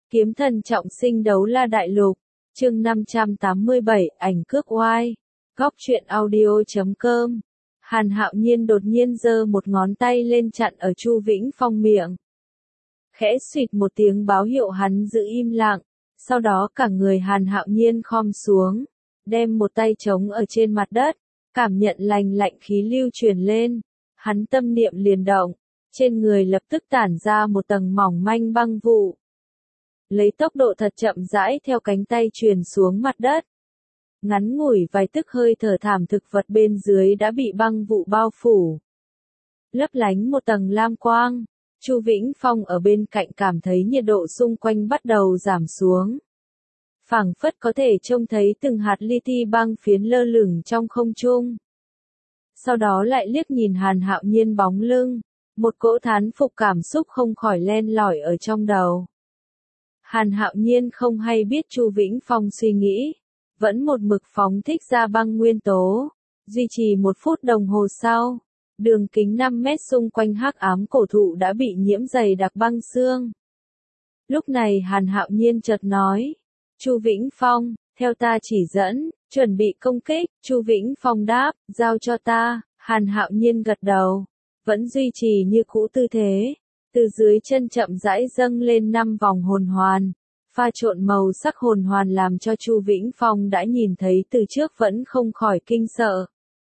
Kiếm thần trọng sinh đấu la đại lục, chương 587, ảnh cước oai. Góc truyện audio.com. Hàn Hạo Nhiên đột nhiên giơ một ngón tay lên chặn ở Chu Vĩnh Phong miệng. Khẽ xuyệt một tiếng báo hiệu hắn giữ im lặng, sau đó cả người Hàn Hạo Nhiên khom xuống, đem một tay trống ở trên mặt đất, cảm nhận lành lạnh khí lưu truyền lên, hắn tâm niệm liền động, trên người lập tức tản ra một tầng mỏng manh băng vụ. Lấy tốc độ thật chậm rãi theo cánh tay truyền xuống mặt đất. Ngắn ngủi vài tức hơi thở thảm thực vật bên dưới đã bị băng vụ bao phủ. Lấp lánh một tầng lam quang, Chu Vĩnh Phong ở bên cạnh cảm thấy nhiệt độ xung quanh bắt đầu giảm xuống. Phảng phất có thể trông thấy từng hạt li ti băng phiến lơ lửng trong không trung. Sau đó lại liếc nhìn Hàn Hạo Nhiên bóng lưng, một cỗ thán phục cảm xúc không khỏi len lỏi ở trong đầu. Hàn Hạo Nhiên không hay biết Chu Vĩnh Phong suy nghĩ, vẫn một mực phóng thích ra băng nguyên tố, duy trì 1 phút đồng hồ sau, đường kính 5 mét xung quanh hắc ám cổ thụ đã bị nhiễm dày đặc băng xương. Lúc này Hàn Hạo Nhiên chợt nói, Chu Vĩnh Phong, theo ta chỉ dẫn, chuẩn bị công kích. Chu Vĩnh Phong đáp, giao cho ta. Hàn Hạo Nhiên gật đầu, vẫn duy trì như cũ tư thế. Từ dưới chân chậm rãi dâng lên 5 vòng hồn hoàn, pha trộn màu sắc hồn hoàn làm cho Chu Vĩnh Phong đã nhìn thấy từ trước vẫn không khỏi kinh sợ.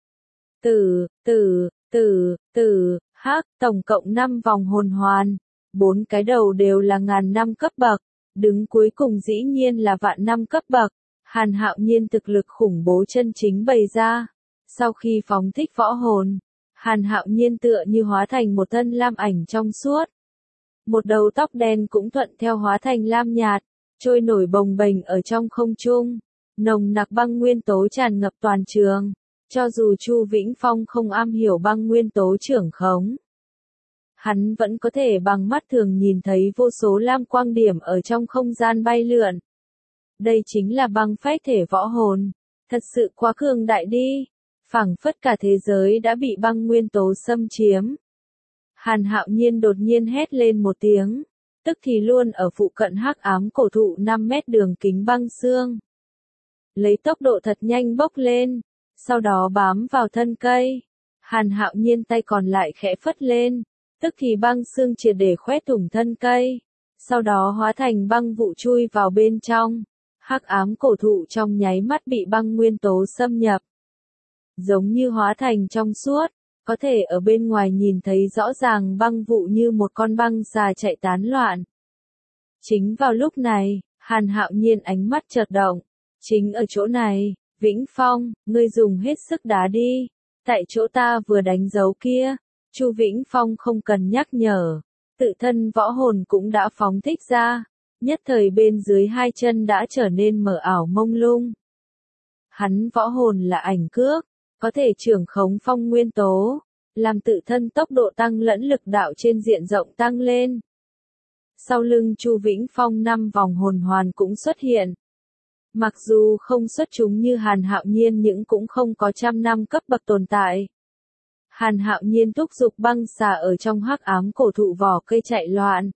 Tổng cộng 5 vòng hồn hoàn, 4 cái đầu đều là ngàn năm cấp bậc, đứng cuối cùng dĩ nhiên là vạn năm cấp bậc. Hàn Hạo Nhiên thực lực khủng bố chân chính bày ra. Sau khi phóng thích võ hồn, Hàn Hạo Nhiên tựa như hóa thành một thân lam ảnh trong suốt. Một đầu tóc đen cũng thuận theo hóa thành lam nhạt, trôi nổi bồng bềnh ở trong không trung. Nồng nặc băng nguyên tố tràn ngập toàn trường, cho dù Chu Vĩnh Phong không am hiểu băng nguyên tố trưởng khống. Hắn vẫn có thể bằng mắt thường nhìn thấy vô số lam quang điểm ở trong không gian bay lượn. Đây chính là băng phách thể võ hồn, thật sự quá cường đại đi, phảng phất cả thế giới đã bị băng nguyên tố xâm chiếm. Hàn Hạo Nhiên đột nhiên hét lên một tiếng, tức thì luôn ở phụ cận hắc ám cổ thụ 5 mét đường kính băng xương. Lấy tốc độ thật nhanh bốc lên, sau đó bám vào thân cây. Hàn Hạo Nhiên tay còn lại khẽ phất lên, tức thì băng xương triệt để khoét thủng thân cây, sau đó hóa thành băng vụ chui vào bên trong. Hắc ám cổ thụ trong nháy mắt bị băng nguyên tố xâm nhập, giống như hóa thành trong suốt, có thể ở bên ngoài nhìn thấy rõ ràng băng vụ như một con băng xà chạy tán loạn. Chính vào lúc này, Hàn Hạo Nhiên ánh mắt chợt động, chính ở chỗ này, Vĩnh Phong, ngươi dùng hết sức đá đi, tại chỗ ta vừa đánh dấu kia. Chu Vĩnh Phong không cần nhắc nhở, tự thân võ hồn cũng đã phóng thích ra, nhất thời bên dưới hai chân đã trở nên mờ ảo mông lung. Hắn võ hồn là ảnh cước, có thể trưởng khống phong nguyên tố, làm tự thân tốc độ tăng lẫn lực đạo trên diện rộng tăng lên. Sau lưng Chu Vĩnh Phong 5 vòng hồn hoàn cũng xuất hiện. Mặc dù không xuất chúng như Hàn Hạo Nhiên nhưng cũng không có trăm năm cấp bậc tồn tại. Hàn Hạo Nhiên thúc giục băng xà ở trong hắc ám cổ thụ vỏ cây chạy loạn,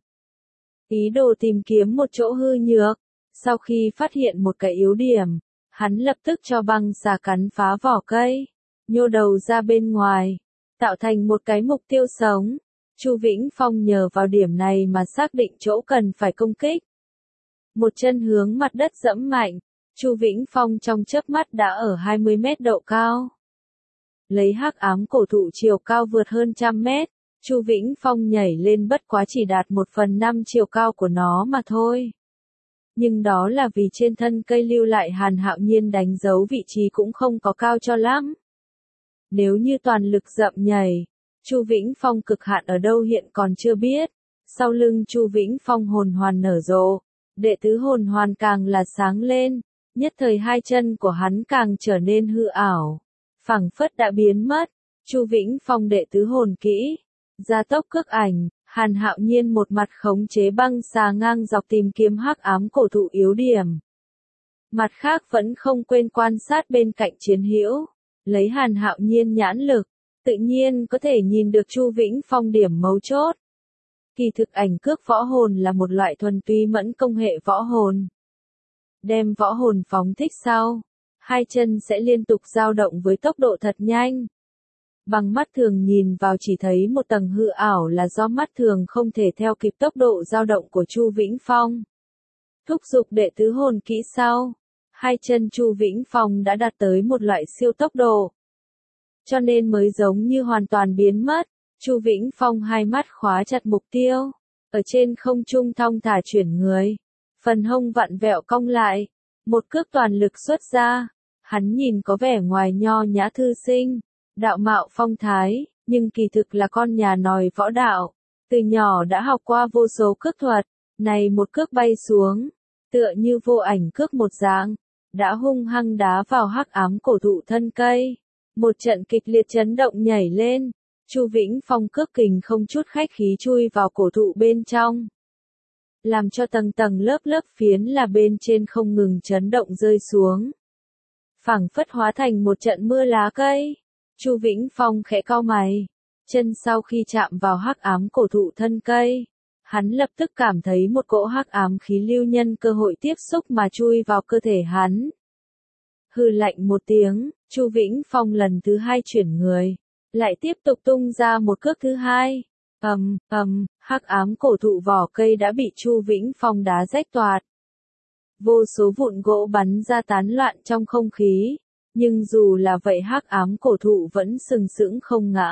ý đồ tìm kiếm một chỗ hư nhược. Sau khi phát hiện một cái yếu điểm, hắn lập tức cho băng xà cắn phá vỏ cây, nhô đầu ra bên ngoài, tạo thành một cái mục tiêu sống. Chu Vĩnh Phong nhờ vào điểm này mà xác định chỗ cần phải công kích. Một chân hướng mặt đất dẫm mạnh, Chu Vĩnh Phong trong chớp mắt đã ở 20 mét độ cao. Lấy hắc ám cổ thụ chiều cao vượt hơn 100 mét, Chu Vĩnh Phong nhảy lên bất quá chỉ đạt 1/5 chiều cao của nó mà thôi. Nhưng đó là vì trên thân cây lưu lại Hàn Hạo Nhiên đánh dấu vị trí cũng không có cao cho lắm. Nếu như toàn lực dậm nhảy, Chu Vĩnh Phong cực hạn ở đâu hiện còn chưa biết. Sau lưng Chu Vĩnh Phong hồn hoàn nở rộ, đệ tứ hồn hoàn càng là sáng lên, nhất thời hai chân của hắn càng trở nên hư ảo, phảng phất đã biến mất. Chu Vĩnh Phong đệ tứ hồn kỹ, gia tốc cước ảnh. Hàn Hạo Nhiên một mặt khống chế băng xà ngang dọc tìm kiếm hắc ám cổ thụ yếu điểm, mặt khác vẫn không quên quan sát bên cạnh chiến hữu. Lấy Hàn Hạo Nhiên nhãn lực, tự nhiên có thể nhìn được Chu Vĩnh Phong điểm mấu chốt. Kỳ thực ảnh cước võ hồn là một loại thuần túy mẫn công hệ võ hồn. Đem võ hồn phóng thích sau, hai chân sẽ liên tục dao động với tốc độ thật nhanh. Bằng mắt thường nhìn vào chỉ thấy một tầng hư ảo là do mắt thường không thể theo kịp tốc độ dao động của Chu Vĩnh Phong. Thúc giục đệ tứ hồn kỹ sau, hai chân Chu Vĩnh Phong đã đạt tới một loại siêu tốc độ. Cho nên mới giống như hoàn toàn biến mất, Chu Vĩnh Phong hai mắt khóa chặt mục tiêu, ở trên không trung thong thả chuyển người, phần hông vặn vẹo cong lại, một cước toàn lực xuất ra, hắn nhìn có vẻ ngoài nho nhã thư sinh, đạo mạo phong thái, nhưng kỳ thực là con nhà nòi võ đạo, từ nhỏ đã học qua vô số cước thuật, này một cước bay xuống, tựa như vô ảnh cước một dạng, đã hung hăng đá vào hắc ám cổ thụ thân cây. Một trận kịch liệt chấn động nhảy lên, Chu Vĩnh Phong cước kình không chút khách khí chui vào cổ thụ bên trong. Làm cho tầng tầng lớp lớp phiến là bên trên không ngừng chấn động rơi xuống. Phảng phất hóa thành một trận mưa lá cây. Chu Vĩnh Phong khẽ cau mày, chân sau khi chạm vào hắc ám cổ thụ thân cây, hắn lập tức cảm thấy một cỗ hắc ám khí lưu nhân cơ hội tiếp xúc mà chui vào cơ thể hắn. Hừ lạnh một tiếng, Chu Vĩnh Phong lần thứ hai chuyển người, lại tiếp tục tung ra một cước thứ hai. Hắc ám cổ thụ vỏ cây đã bị Chu Vĩnh Phong đá rách toạc. Vô số vụn gỗ bắn ra tán loạn trong không khí, nhưng dù là vậy hắc ám cổ thụ vẫn sừng sững không ngã.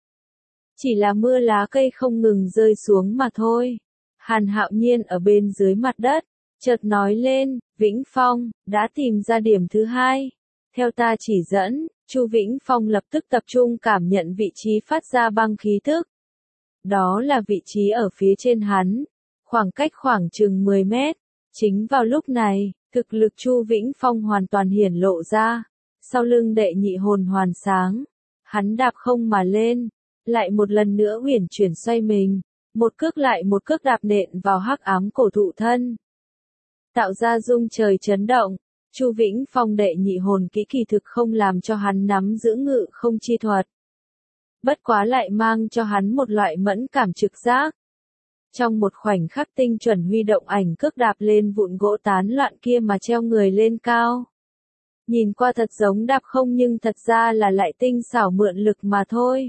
Chỉ là mưa lá cây không ngừng rơi xuống mà thôi. Hàn Hạo Nhiên ở bên dưới mặt đất, chợt nói lên, Vĩnh Phong, đã tìm ra điểm thứ hai. Theo ta chỉ dẫn, Chu Vĩnh Phong lập tức tập trung cảm nhận vị trí phát ra băng khí thức. Đó là vị trí ở phía trên hắn, khoảng cách khoảng chừng 10 mét. Chính vào lúc này, thực lực Chu Vĩnh Phong hoàn toàn hiển lộ ra. Sau lưng đệ nhị hồn hoàn sáng, hắn đạp không mà lên, lại một lần nữa uyển chuyển xoay mình, một cước lại một cước đạp nện vào hắc ám cổ thụ thân. Tạo ra rung trời chấn động, Chu Vĩnh Phong đệ nhị hồn kỹ kỳ thực không làm cho hắn nắm giữ ngự không chi thuật. Bất quá lại mang cho hắn một loại mẫn cảm trực giác. Trong một khoảnh khắc tinh chuẩn huy động ảnh cước đạp lên vụn gỗ tán loạn kia mà treo người lên cao. Nhìn qua thật giống đạp không nhưng thật ra là lại tinh xảo mượn lực mà thôi.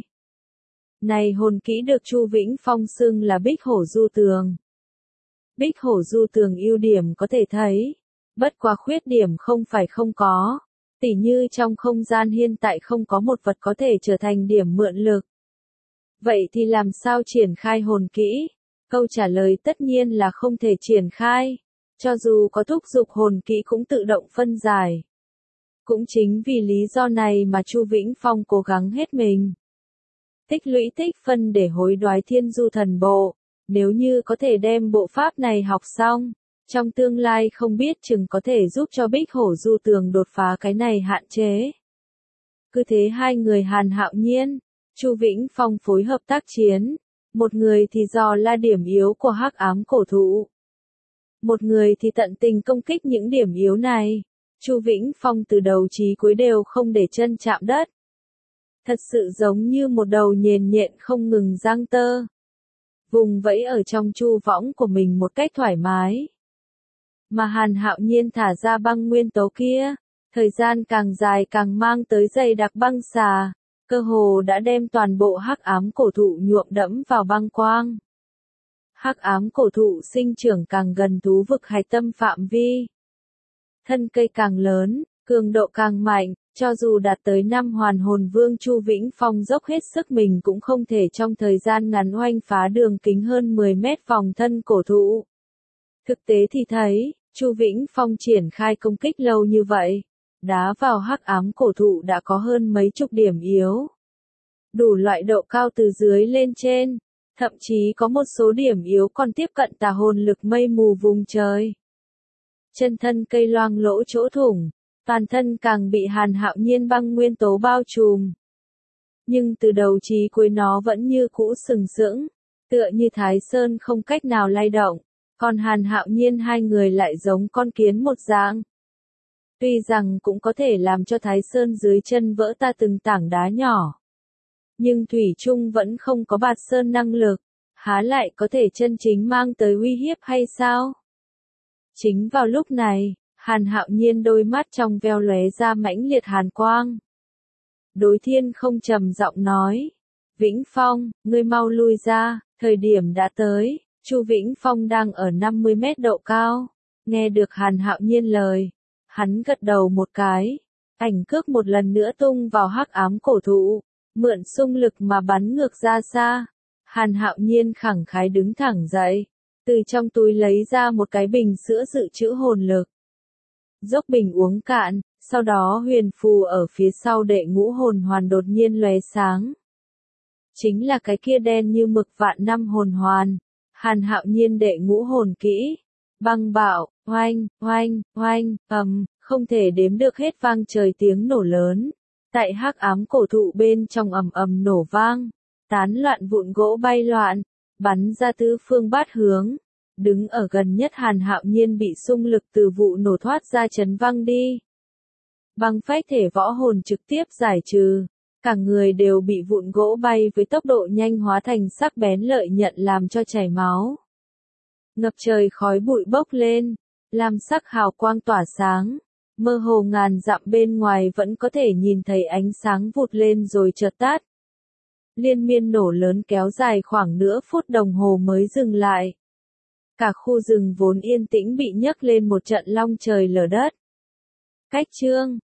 Này hồn kỹ được Chu Vĩnh Phong xưng là Bích Hổ Du Tường. Bích Hổ Du Tường ưu điểm có thể thấy, bất quá khuyết điểm không phải không có, tỉ như trong không gian hiện tại không có một vật có thể trở thành điểm mượn lực. Vậy thì làm sao triển khai hồn kỹ? Câu trả lời tất nhiên là không thể triển khai, cho dù có thúc giục hồn kỹ cũng tự động phân giải. Cũng chính vì lý do này mà Chu Vĩnh Phong cố gắng hết mình. Tích lũy tích phân để hối đoái Thiên Du Thần Bộ, nếu như có thể đem bộ pháp này học xong, trong tương lai không biết chừng có thể giúp cho Bích Hổ Du Tường đột phá cái này hạn chế. Cứ thế hai người Hàn Hạo Nhiên, Chu Vĩnh Phong phối hợp tác chiến, một người thì dò la điểm yếu của hắc ám cổ thụ, một người thì tận tình công kích những điểm yếu này. Chu Vĩnh Phong từ đầu chí cuối đều không để chân chạm đất. Thật sự giống như một đầu nhện nhện không ngừng giang tơ. Vùng vẫy ở trong chu võng của mình một cách thoải mái. Mà Hàn Hạo Nhiên thả ra băng nguyên tố kia, thời gian càng dài càng mang tới dày đặc băng xà, cơ hồ đã đem toàn bộ hắc ám cổ thụ nhuộm đẫm vào băng quang. Hắc ám cổ thụ sinh trưởng càng gần thú vực hạch tâm phạm vi. Thân cây càng lớn, cường độ càng mạnh, cho dù đạt tới 5 hoàn hồn vương Chu Vĩnh Phong dốc hết sức mình cũng không thể trong thời gian ngắn oanh phá đường kính hơn 10 mét vòng thân cổ thụ. Thực tế thì thấy, Chu Vĩnh Phong triển khai công kích lâu như vậy, đá vào hắc ám cổ thụ đã có hơn mấy chục điểm yếu. Đủ loại độ cao từ dưới lên trên, thậm chí có một số điểm yếu còn tiếp cận tà hồn lực mây mù vùng trời. Chân thân cây loang lỗ chỗ thủng, toàn thân càng bị Hàn Hạo Nhiên băng nguyên tố bao trùm. Nhưng từ đầu chí cuối nó vẫn như cũ sừng sững, tựa như Thái Sơn không cách nào lay động, còn Hàn Hạo Nhiên hai người lại giống con kiến một dạng. Tuy rằng cũng có thể làm cho Thái Sơn dưới chân vỡ ta từng tảng đá nhỏ, nhưng thủy chung vẫn không có bạt sơn năng lực. há lại có thể chân chính mang tới uy hiếp hay sao? Chính vào lúc này, Hàn Hạo Nhiên đôi mắt trong veo lóe ra mãnh liệt hàn quang. Đối Thiên Không trầm giọng nói, Vĩnh Phong, ngươi mau lui ra, thời điểm đã tới. Chu Vĩnh Phong đang ở 50 mét độ cao, nghe được Hàn Hạo Nhiên lời, hắn gật đầu một cái, ảnh cước một lần nữa tung vào hắc ám cổ thụ, mượn xung lực mà bắn ngược ra xa. Hàn Hạo Nhiên khẳng khái đứng thẳng dậy, từ trong túi lấy ra một cái bình sữa dự trữ hồn lực. Dốc bình uống cạn, sau đó huyền phù ở phía sau đệ ngũ hồn hoàn đột nhiên lóe sáng. Chính là cái kia đen như mực vạn năm hồn hoàn. Hàn Hạo Nhiên đệ ngũ hồn kỹ, băng bạo, oanh, oanh, oanh, không thể đếm được hết vang trời tiếng nổ lớn. Tại hắc ám cổ thụ bên trong ầm ầm nổ vang, tán loạn vụn gỗ bay loạn, bắn ra tứ phương bát hướng. Đứng ở gần nhất Hàn Hạo Nhiên bị xung lực từ vụ nổ thoát ra chấn văng đi. Băng phách thể võ hồn trực tiếp giải trừ. Cả người đều bị vụn gỗ bay với tốc độ nhanh hóa thành sắc bén lợi nhận làm cho chảy máu. Ngập trời khói bụi bốc lên, lam sắc hào quang tỏa sáng, mơ hồ ngàn dặm bên ngoài vẫn có thể nhìn thấy ánh sáng vụt lên rồi chợt tắt. Liên miên nổ lớn kéo dài khoảng nửa phút đồng hồ mới dừng lại. Cả khu rừng vốn yên tĩnh bị nhấc lên một trận long trời lở đất. Cách chương